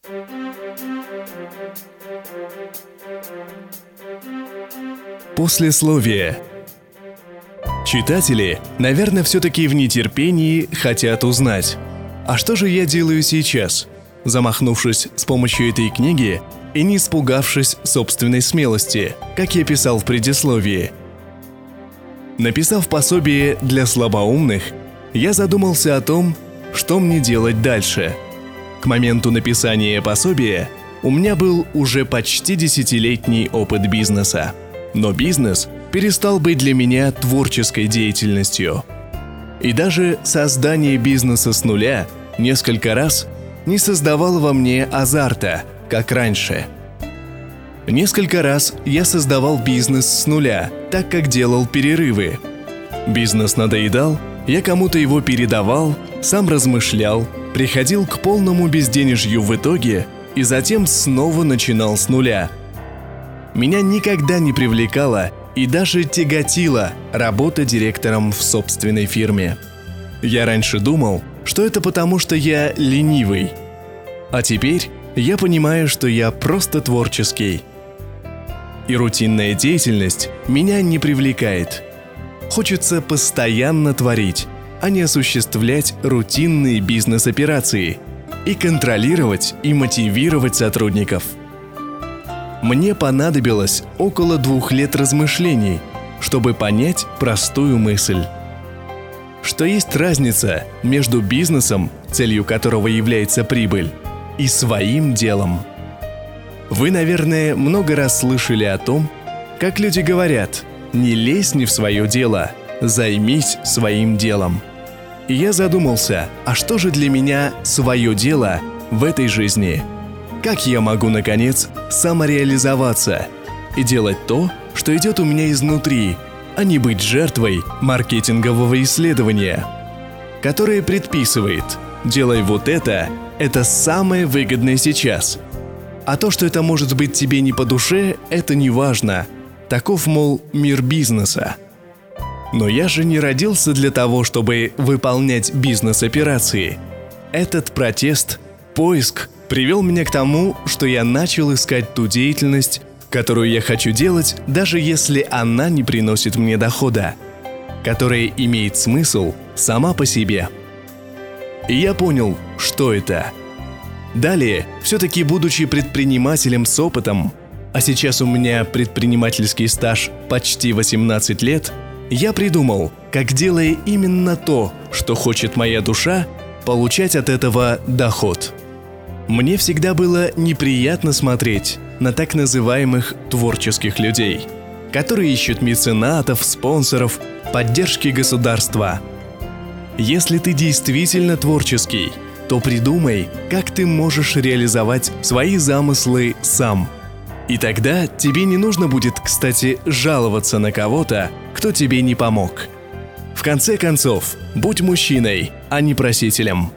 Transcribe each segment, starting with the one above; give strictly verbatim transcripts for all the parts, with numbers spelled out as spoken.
Послесловие. Читатели, наверное, все-таки в нетерпении хотят узнать, а что же я делаю сейчас, замахнувшись с помощью этой книги и не испугавшись собственной смелости, как я писал в предисловии. Написав пособие для слабоумных, я задумался о том, что мне делать дальше. К моменту написания пособия у меня был уже почти десятилетний опыт бизнеса. Но бизнес перестал быть для меня творческой деятельностью. И даже создание бизнеса с нуля несколько раз не создавало во мне азарта, как раньше. Несколько раз я создавал бизнес с нуля, так как делал перерывы. Бизнес надоедал, я кому-то его передавал, сам размышлял, приходил к полному безденежью в итоге и затем снова начинал с нуля. Меня никогда не привлекала и даже тяготила работа директором в собственной фирме. Я раньше думал, что это потому, что я ленивый. А теперь я понимаю, что я просто творческий. И рутинная деятельность меня не привлекает. Хочется постоянно творить, а не осуществлять рутинные бизнес-операции и контролировать и мотивировать сотрудников. Мне понадобилось около двух лет размышлений, чтобы понять простую мысль. Что есть разница между бизнесом, целью которого является прибыль, и своим делом. Вы, наверное, много раз слышали о том, как люди говорят: «Не лезь не в свое дело, займись своим делом». И я задумался, а что же для меня свое дело в этой жизни? Как я могу, наконец, самореализоваться и делать то, что идет у меня изнутри, а не быть жертвой маркетингового исследования, которое предписывает: делай вот это, это самое выгодное сейчас. А то, что это может быть тебе не по душе, это не важно. Таков, мол, мир бизнеса. Но я же не родился для того, чтобы выполнять бизнес-операции. Этот протест, поиск привел меня к тому, что я начал искать ту деятельность, которую я хочу делать, даже если она не приносит мне дохода, которая имеет смысл сама по себе. И я понял, что это. Далее, все-таки будучи предпринимателем с опытом, а сейчас у меня предпринимательский стаж почти восемнадцать лет, я придумал, как, делая именно то, что хочет моя душа, получать от этого доход. Мне всегда было неприятно смотреть на так называемых творческих людей, которые ищут меценатов, спонсоров, поддержки государства. Если ты действительно творческий, то придумай, как ты можешь реализовать свои замыслы сам. И тогда тебе не нужно будет, кстати, жаловаться на кого-то, кто тебе не помог. В конце концов, будь мужчиной, а не просителем.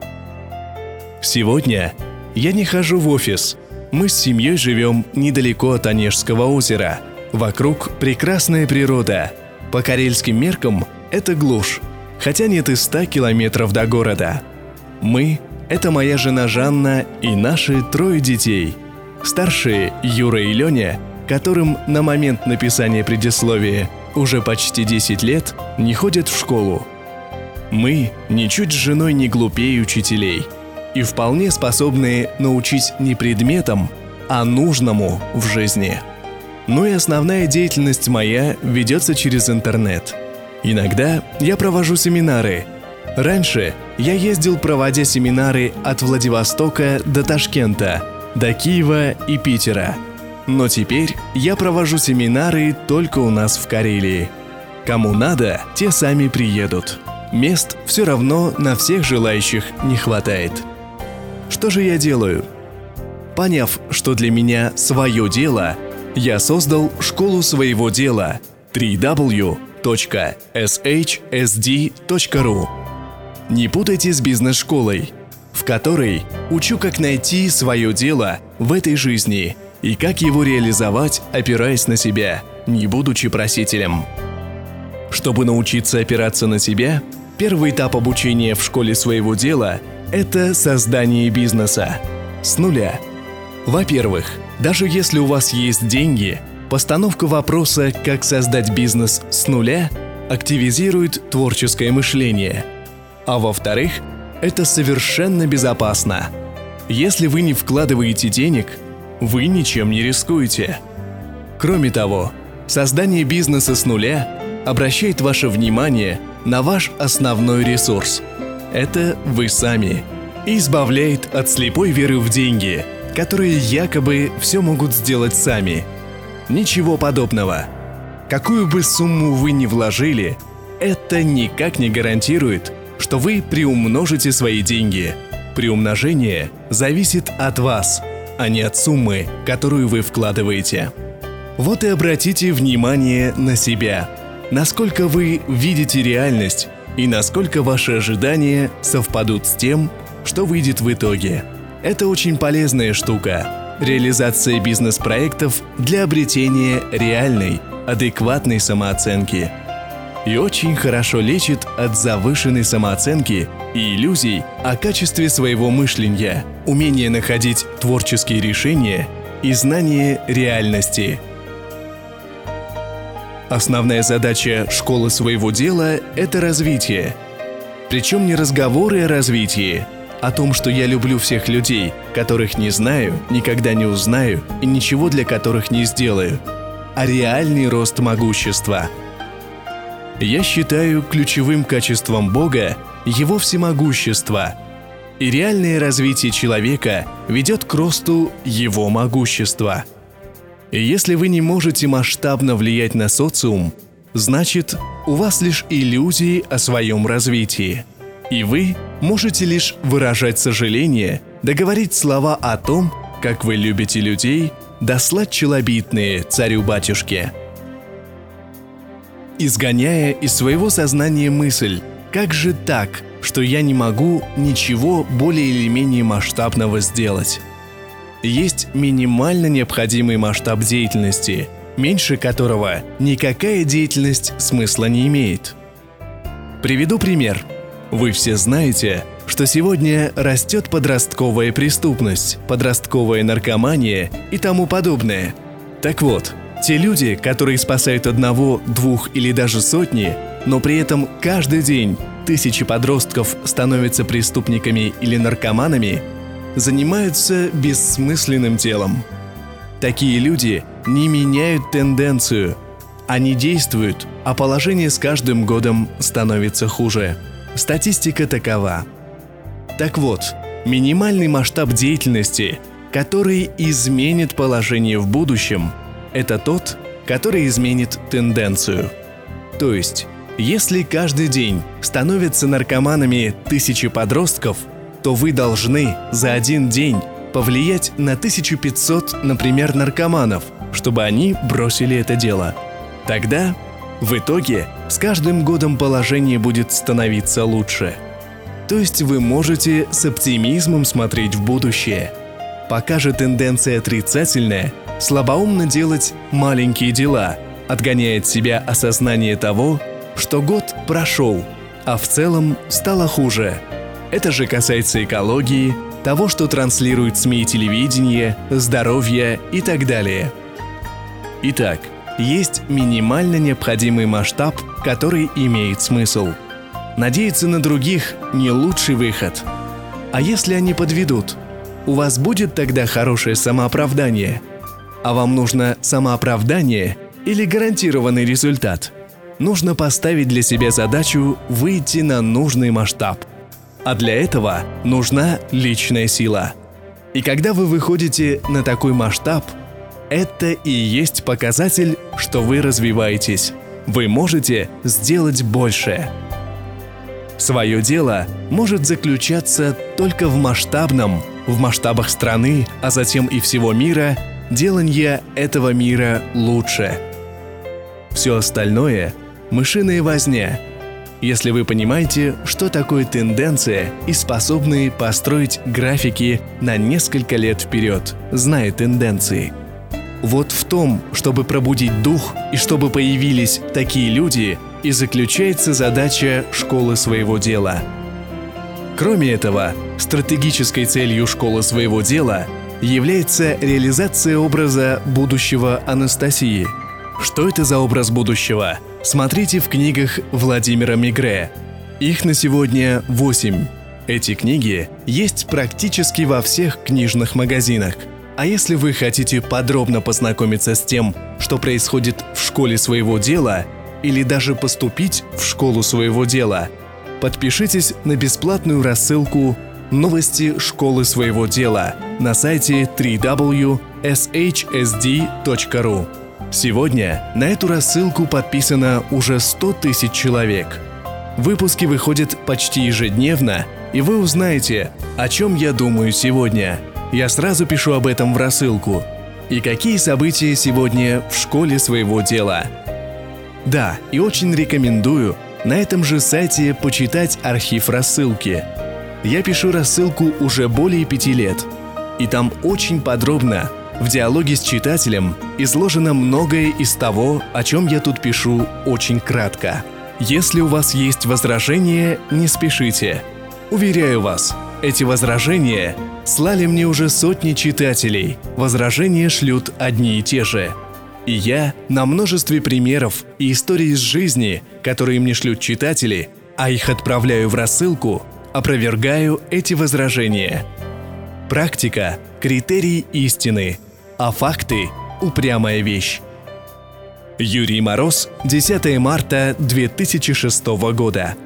Сегодня я не хожу в офис. Мы с семьей живем недалеко от Онежского озера. Вокруг прекрасная природа. По карельским меркам это глушь, хотя нет и ста километров до города. Мы – это моя жена Жанна и наши трое детей. Старшие Юра и Леня, которым на момент написания предисловия уже почти десять лет, не ходят в школу. Мы ничуть с женой не глупее учителей и вполне способны научить не предметам, а нужному в жизни. Ну и основная деятельность моя ведется через интернет. Иногда я провожу семинары. Раньше я ездил, проводя семинары от Владивостока до Ташкента, до Киева и Питера. Но теперь я провожу семинары только у нас в Карелии. Кому надо, те сами приедут. Мест все равно на всех желающих не хватает. Что же я делаю? Поняв, что для меня свое дело, я создал школу своего дела дабл ю дабл ю дабл ю точка эс эйч эс ди точка ру. Не путайте с бизнес-школой, в которой учу, как найти свое дело в этой жизни и как его реализовать, опираясь на себя, не будучи просителем. Чтобы научиться опираться на себя, первый этап обучения в школе своего дела – это создание бизнеса. с нуля. Во-первых, даже если у вас есть деньги, постановка вопроса «как создать бизнес с нуля» активизирует творческое мышление. А во-вторых, это совершенно безопасно. Если вы не вкладываете денег, вы ничем не рискуете. Кроме того, создание бизнеса с нуля обращает ваше внимание на ваш основной ресурс – это вы сами, и избавляет от слепой веры в деньги, которые якобы все могут сделать сами. Ничего подобного. Какую бы сумму вы ни вложили, это никак не гарантирует, что вы приумножите свои деньги. Приумножение зависит от вас, а не от суммы, которую вы вкладываете. Вот и обратите внимание на себя. Насколько вы видите реальность и насколько ваши ожидания совпадут с тем, что выйдет в итоге. Это очень полезная штука. Реализация бизнес-проектов для обретения реальной, адекватной самооценки. И очень хорошо лечит от завышенной самооценки и иллюзий о качестве своего мышления, умение находить творческие решения и знание реальности. Основная задача школы своего дела – это развитие. Причем не разговоры о развитии, о том, что я люблю всех людей, которых не знаю, никогда не узнаю и ничего для которых не сделаю, а реальный рост могущества. Я считаю ключевым качеством Бога Его всемогущество, и реальное развитие человека ведет к росту Его могущества. И если вы не можете масштабно влиять на социум, значит, у вас лишь иллюзии о своем развитии. И вы можете лишь выражать сожаление, да говорить слова о том, как вы любите людей, да слать челобитные царю-батюшке. Изгоняя из своего сознания мысль «как же так, что я не могу ничего более или менее масштабного сделать?» Есть минимально необходимый масштаб деятельности, меньше которого никакая деятельность смысла не имеет. Приведу пример. Вы все знаете, что сегодня растет подростковая преступность, подростковая наркомания и тому подобное. Так вот, те люди, которые спасают одного, двух или даже сотни, но при этом каждый день тысячи подростков становятся преступниками или наркоманами, занимаются бессмысленным делом. Такие люди не меняют тенденцию. Они действуют, а положение с каждым годом становится хуже. Статистика такова. Так вот, минимальный масштаб деятельности, который изменит положение в будущем, это тот, который изменит тенденцию. То есть, если каждый день становятся наркоманами тысячи подростков, то вы должны за один день повлиять на тысячу пятьсот, например, наркоманов, чтобы они бросили это дело. Тогда, в итоге, с каждым годом положение будет становиться лучше. То есть вы можете с оптимизмом смотреть в будущее. Пока же тенденция отрицательная, слабоумно делать маленькие дела, отгоняя от себя осознание того, что год прошел, а в целом стало хуже. Это же касается экологии, того, что транслируют СМИ и телевидение, здоровья и так далее. Итак, есть минимально необходимый масштаб, который имеет смысл. Надеяться на других – не лучший выход. А если они подведут? У вас будет тогда хорошее самооправдание? А вам нужно самооправдание или гарантированный результат? Нужно поставить для себя задачу выйти на нужный масштаб. А для этого нужна личная сила. И когда вы выходите на такой масштаб, это и есть показатель, что вы развиваетесь. Вы можете сделать больше. Свое дело может заключаться только в масштабном, в масштабах страны, а затем и всего мира, деланье этого мира лучше. Все остальное – мышиная возня. Если вы понимаете, что такое тенденция и способны построить графики на несколько лет вперед, зная тенденции. Вот в том, чтобы пробудить дух и чтобы появились такие люди, и заключается задача школы своего дела. Кроме этого, Стратегической целью школы своего дела является реализация образа будущего Анастасии. Что это за образ будущего? Смотрите в книгах Владимира Мегре. Их на сегодня восемь. Эти книги есть практически во всех книжных магазинах. А если вы хотите подробно познакомиться с тем, что происходит в школе своего дела, или даже поступить в школу своего дела, подпишитесь на бесплатную рассылку «Новости школы своего дела» на сайте дабл ю дабл ю дабл ю точка эс эйч эс ди точка ру. Сегодня на эту рассылку подписано уже сто тысяч человек. Выпуски выходят почти ежедневно, и вы узнаете, о чем я думаю сегодня. Я сразу пишу об этом в рассылку. И какие события сегодня в школе своего дела. Да, и очень рекомендую на этом же сайте почитать архив рассылки. Я пишу рассылку уже более пяти лет. И там очень подробно, в диалоге с читателем, изложено многое из того, о чем я тут пишу очень кратко. Если у вас есть возражения, не спешите. Уверяю вас, эти возражения слали мне уже сотни читателей. Возражения шлют одни и те же. И я на множестве примеров и историй из жизни, которые мне шлют читатели, а их отправляю в рассылку, опровергаю эти возражения. Практика – критерий истины, а факты – упрямая вещь. Юрий Мороз, десятое марта две тысячи шестого года.